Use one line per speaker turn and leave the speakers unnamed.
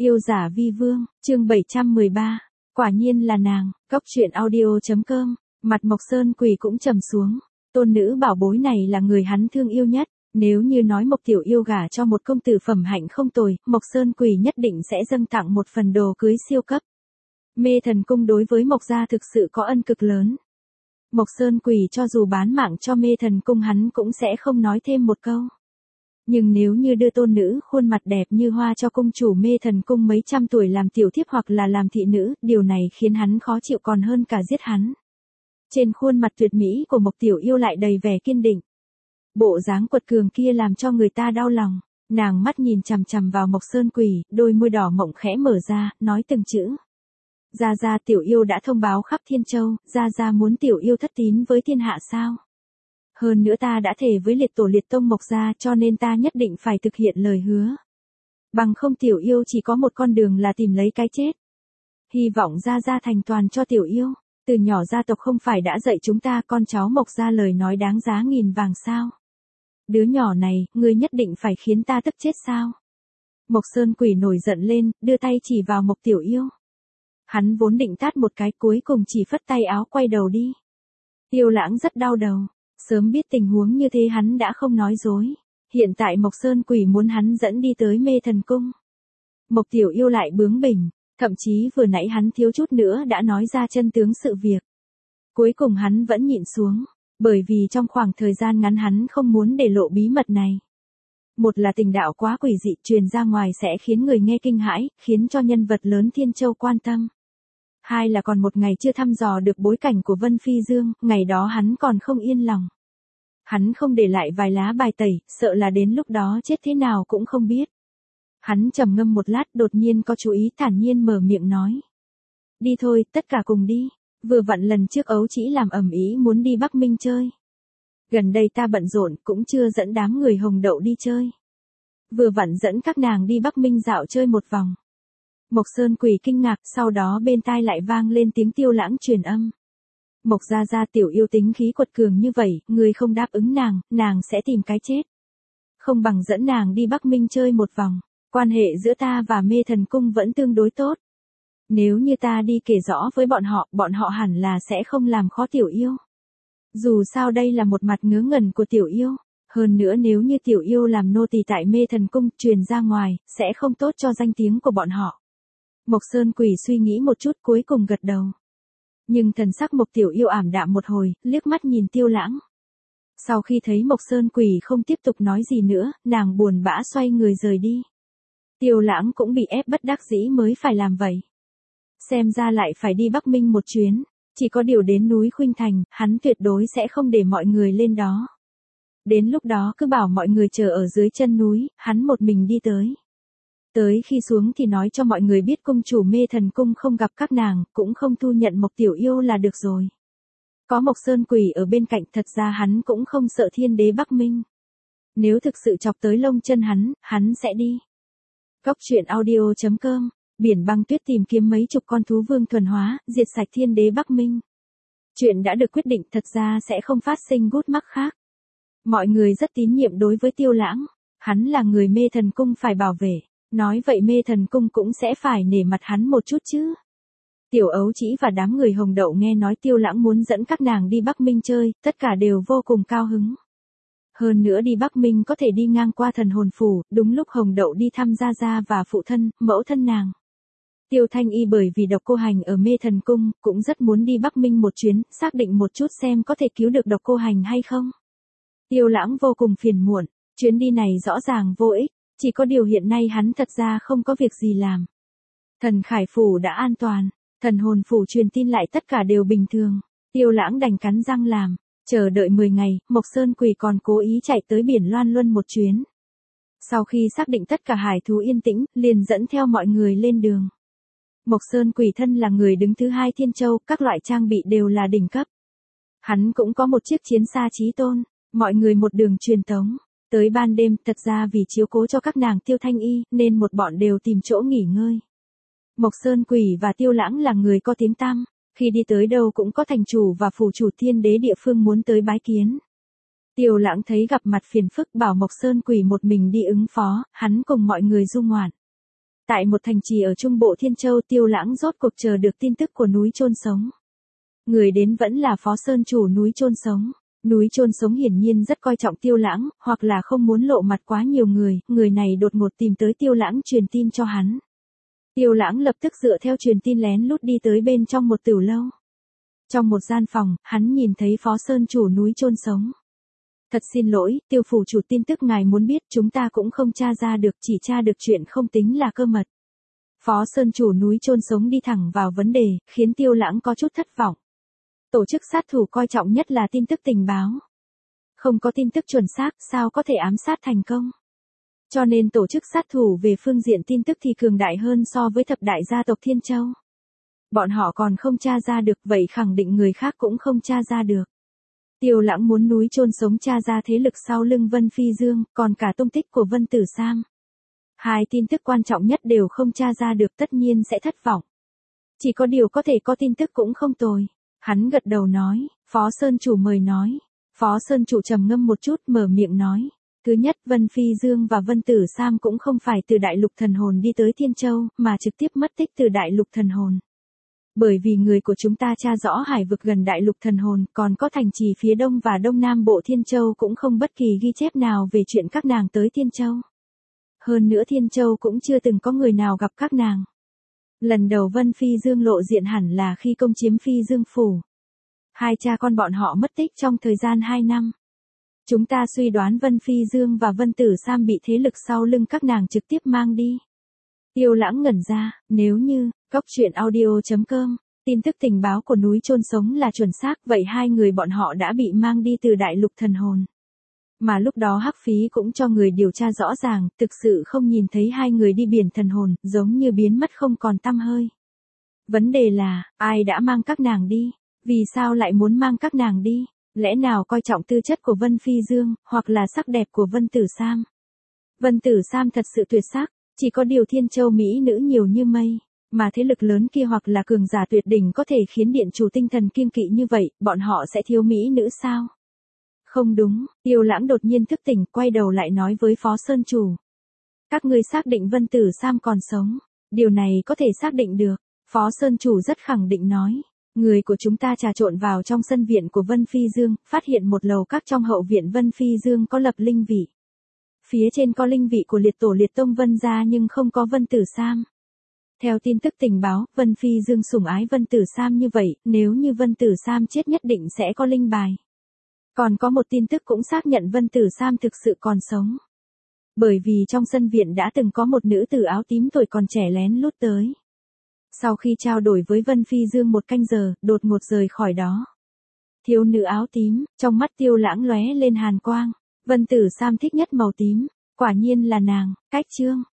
Yêu giả vi vương, chương 713. Quả nhiên là nàng, Cóc truyện audio.com. Mặt Mộc Sơn Quỳ cũng trầm xuống. Tôn nữ bảo bối này là người hắn thương yêu nhất. Nếu như nói Mộc Tiểu Yêu gả cho một công tử phẩm hạnh không tồi, Mộc Sơn Quỳ nhất định sẽ dâng tặng một phần đồ cưới siêu cấp. Mê Thần Cung đối với Mộc gia thực sự có ân cực lớn. Mộc Sơn Quỳ cho dù bán mạng cho Mê Thần Cung hắn cũng sẽ không nói thêm một câu. Nhưng nếu như đưa tôn nữ khuôn mặt đẹp như hoa cho cung chủ Mê Thần Cung mấy trăm tuổi làm tiểu thiếp hoặc là làm thị nữ, điều này khiến hắn khó chịu còn hơn cả giết hắn. Trên khuôn mặt tuyệt mỹ của Mộc Tiểu Yêu lại đầy vẻ kiên định. Bộ dáng quật cường kia làm cho người ta đau lòng. Nàng mắt nhìn chằm chằm vào Mộc Sơn Quỳ, đôi môi đỏ mọng khẽ mở ra, nói từng chữ. Gia Gia Tiểu Yêu đã thông báo khắp Thiên Châu, Gia Gia muốn Tiểu Yêu thất tín với thiên hạ sao? Hơn nữa ta đã thề với liệt tổ liệt tông Mộc gia cho nên ta nhất định phải thực hiện lời hứa. Bằng không Tiểu Yêu chỉ có một con đường là tìm lấy cái chết. Hy vọng Gia Gia thành toàn cho Tiểu Yêu. Từ nhỏ gia tộc không phải đã dạy chúng ta con cháu Mộc gia lời nói đáng giá nghìn vàng sao? Đứa nhỏ này, ngươi nhất định phải khiến ta tức chết sao? Mộc Sơn Quỳ nổi giận lên, đưa tay chỉ vào Mộc Tiểu Yêu. Hắn vốn định tát một cái, cuối cùng chỉ phất tay áo quay đầu đi. Tiêu Lãng rất đau đầu. Sớm biết tình huống như thế hắn đã không nói dối. Hiện tại Mộc Sơn Quỳ muốn hắn dẫn đi tới Mê Thần Cung. Mộc Tiểu Yêu lại bướng bỉnh, thậm chí vừa nãy hắn thiếu chút nữa đã nói ra chân tướng sự việc. Cuối cùng hắn vẫn nhịn xuống, bởi vì trong khoảng thời gian ngắn hắn không muốn để lộ bí mật này. Một là tình đạo quá quỷ dị truyền ra ngoài sẽ khiến người nghe kinh hãi, khiến cho nhân vật lớn Thiên Châu quan tâm. Hai là còn một ngày chưa thăm dò được bối cảnh của Vân Phi Dương, ngày đó hắn còn không yên lòng. Hắn không để lại vài lá bài tẩy, sợ là đến lúc đó chết thế nào cũng không biết. Hắn trầm ngâm một lát đột nhiên có chú ý thản nhiên mở miệng nói. Đi thôi, tất cả cùng đi. Vừa vặn lần trước Ấu Chỉ làm ầm ĩ muốn đi Bắc Minh chơi. Gần đây ta bận rộn cũng chưa dẫn đám người Hồng Đậu đi chơi. Vừa vặn dẫn các nàng đi Bắc Minh dạo chơi một vòng. Mộc Sơn Quỳ kinh ngạc, sau đó bên tai lại vang lên tiếng Tiêu Lãng truyền âm. Mộc Gia Gia Tiểu Yêu tính khí quật cường như vậy, người không đáp ứng nàng sẽ tìm cái chết. Không bằng dẫn nàng đi Bắc Minh chơi một vòng, quan hệ giữa ta và Mê Thần Cung vẫn tương đối tốt. Nếu như ta đi kể rõ với bọn họ hẳn là sẽ không làm khó Tiểu Yêu. Dù sao đây là một mặt ngớ ngẩn của Tiểu Yêu, hơn nữa nếu như Tiểu Yêu làm nô tỳ tại Mê Thần Cung truyền ra ngoài, sẽ không tốt cho danh tiếng của bọn họ. Mộc Sơn Quỳ suy nghĩ một chút cuối cùng gật đầu. Nhưng thần sắc Mộc Tiểu Yêu ảm đạm một hồi, liếc mắt nhìn Tiêu Lãng. Sau khi thấy Mộc Sơn Quỳ không tiếp tục nói gì nữa, nàng buồn bã xoay người rời đi. Tiêu Lãng cũng bị ép bất đắc dĩ mới phải làm vậy. Xem ra lại phải đi Bắc Minh một chuyến, chỉ có điều đến núi Khuynh Thành, hắn tuyệt đối sẽ không để mọi người lên đó. Đến lúc đó cứ bảo mọi người chờ ở dưới chân núi, hắn một mình đi tới. Tới khi xuống thì nói cho mọi người biết cung chủ Mê Thần Cung không gặp các nàng, cũng không thu nhận Mộc Tiểu Yêu là được rồi. Có Mộc Sơn Quỳ ở bên cạnh thật ra hắn cũng không sợ thiên đế Bắc Minh. Nếu thực sự chọc tới lông chân hắn sẽ đi. Cóc truyện audio.com. Biển băng tuyết tìm kiếm mấy chục con thú vương thuần hóa, diệt sạch thiên đế Bắc Minh. Chuyện đã được quyết định thật ra sẽ không phát sinh gút mắc khác. Mọi người rất tín nhiệm đối với Tiêu Lãng. Hắn là người Mê Thần Cung phải bảo vệ. Nói vậy Mê Thần Cung cũng sẽ phải nể mặt hắn một chút chứ. Tiểu Ấu Chỉ và đám người Hồng Đậu nghe nói Tiêu Lãng muốn dẫn các nàng đi Bắc Minh chơi, tất cả đều vô cùng cao hứng. Hơn nữa đi Bắc Minh có thể đi ngang qua Thần Hồn Phủ, đúng lúc Hồng Đậu đi thăm Gia Gia và phụ thân, mẫu thân nàng. Tiêu Thanh Y bởi vì Độc Cô Hành ở Mê Thần Cung, cũng rất muốn đi Bắc Minh một chuyến, xác định một chút xem có thể cứu được Độc Cô Hành hay không. Tiêu Lãng vô cùng phiền muộn, chuyến đi này rõ ràng vô ích. Chỉ có điều hiện nay hắn thật ra không có việc gì làm. Thần Khải Phủ đã an toàn, Thần Hồn Phủ truyền tin lại tất cả đều bình thường. Tiêu Lãng đành cắn răng làm, chờ đợi 10 ngày, Mộc Sơn Quỳ còn cố ý chạy tới biển Loan Luân một chuyến. Sau khi xác định tất cả hải thú yên tĩnh, liền dẫn theo mọi người lên đường. Mộc Sơn Quỳ thân là người đứng thứ hai Thiên Châu, các loại trang bị đều là đỉnh cấp. Hắn cũng có một chiếc chiến xa chí tôn, mọi người một đường truyền tống. Tới ban đêm, thật ra vì chiếu cố cho các nàng Tiêu Thanh Y, nên một bọn đều tìm chỗ nghỉ ngơi. Mộc Sơn Quỳ và Tiêu Lãng là người có tiếng tăm, khi đi tới đâu cũng có thành chủ và phủ chủ thiên đế địa phương muốn tới bái kiến. Tiêu Lãng thấy gặp mặt phiền phức bảo Mộc Sơn Quỳ một mình đi ứng phó, hắn cùng mọi người du ngoạn. Tại một thành trì ở trung bộ Thiên Châu, Tiêu Lãng rốt cuộc chờ được tin tức của núi chôn sống. Người đến vẫn là phó sơn chủ núi chôn sống. Núi chôn sống hiển nhiên rất coi trọng Tiêu Lãng, hoặc là không muốn lộ mặt quá nhiều người này đột ngột tìm tới Tiêu Lãng truyền tin cho hắn. Tiêu Lãng lập tức dựa theo truyền tin lén lút đi tới bên trong một tửu lâu. Trong một gian phòng, hắn nhìn thấy phó sơn chủ núi chôn sống. Thật xin lỗi, Tiêu phủ chủ, tin tức ngài muốn biết chúng ta cũng không tra ra được, chỉ tra được chuyện không tính là cơ mật. Phó sơn chủ núi chôn sống đi thẳng vào vấn đề, khiến Tiêu Lãng có chút thất vọng. Tổ chức sát thủ coi trọng nhất là tin tức tình báo. Không có tin tức chuẩn xác, sao có thể ám sát thành công? Cho nên tổ chức sát thủ về phương diện tin tức thì cường đại hơn so với thập đại gia tộc Thiên Châu. Bọn họ còn không tra ra được, vậy khẳng định người khác cũng không tra ra được. Tiêu Lãng muốn núi chôn sống tra ra thế lực sau lưng Vân Phi Dương, còn cả tung tích của Vân Tử Sam. Hai tin tức quan trọng nhất đều không tra ra được, tất nhiên sẽ thất vọng. Chỉ có điều có thể có tin tức cũng không tồi. Hắn gật đầu nói, Phó Sơn chủ mời nói. Phó Sơn chủ trầm ngâm một chút, mở miệng nói. Thứ nhất, Vân Phi Dương và Vân Tử Sam cũng không phải từ Đại Lục Thần Hồn đi tới Thiên Châu, mà trực tiếp mất tích từ Đại Lục Thần Hồn. Bởi vì người của chúng ta tra rõ hải vực gần Đại Lục Thần Hồn, còn có thành trì phía đông và đông nam bộ Thiên Châu cũng không bất kỳ ghi chép nào về chuyện các nàng tới Thiên Châu. Hơn nữa Thiên Châu cũng chưa từng có người nào gặp các nàng. Lần đầu Vân Phi Dương lộ diện hẳn là khi công chiếm Phi Dương Phủ. Hai cha con bọn họ mất tích trong thời gian 2 năm. Chúng ta suy đoán Vân Phi Dương và Vân Tử Sam bị thế lực sau lưng các nàng trực tiếp mang đi. Tiêu Lãng ngẩn ra, nếu như, goctruyện.audio.com, tin tức tình báo của núi chôn sống là chuẩn xác, vậy hai người bọn họ đã bị mang đi từ Đại Lục Thần Hồn. Mà lúc đó Hắc Phí cũng cho người điều tra rõ ràng, thực sự không nhìn thấy hai người đi biển thần hồn, giống như biến mất không còn tăm hơi. Vấn đề là, ai đã mang các nàng đi? Vì sao lại muốn mang các nàng đi? Lẽ nào coi trọng tư chất của Vân Phi Dương, hoặc là sắc đẹp của Vân Tử Sam? Vân Tử Sam thật sự tuyệt sắc, chỉ có điều Thiên Châu mỹ nữ nhiều như mây, mà thế lực lớn kia hoặc là cường giả tuyệt đỉnh có thể khiến điện chủ tinh thần kiêng kỵ như vậy, bọn họ sẽ thiếu mỹ nữ sao? Không đúng, Tiêu Lãng đột nhiên thức tỉnh, quay đầu lại nói với Phó Sơn chủ. Các ngươi xác định Vân Tử Sam còn sống, điều này có thể xác định được. Phó Sơn chủ rất khẳng định nói. Người của chúng ta trà trộn vào trong sân viện của Vân Phi Dương, phát hiện một lầu các trong hậu viện Vân Phi Dương có lập linh vị. Phía trên có linh vị của liệt tổ liệt tông Vân gia nhưng không có Vân Tử Sam. Theo tin tức tình báo, Vân Phi Dương sủng ái Vân Tử Sam như vậy, nếu như Vân Tử Sam chết nhất định sẽ có linh bài. Còn có một tin tức cũng xác nhận Vân Tử Sam thực sự còn sống. Bởi vì trong sân viện đã từng có một nữ tử áo tím tuổi còn trẻ lén lút tới. Sau khi trao đổi với Vân Phi Dương 1 canh giờ, đột ngột rời khỏi đó. Thiếu nữ áo tím, trong mắt Tiêu Lãng lóe lên hàn quang. Vân Tử Sam thích nhất màu tím, quả nhiên là nàng. Cách chương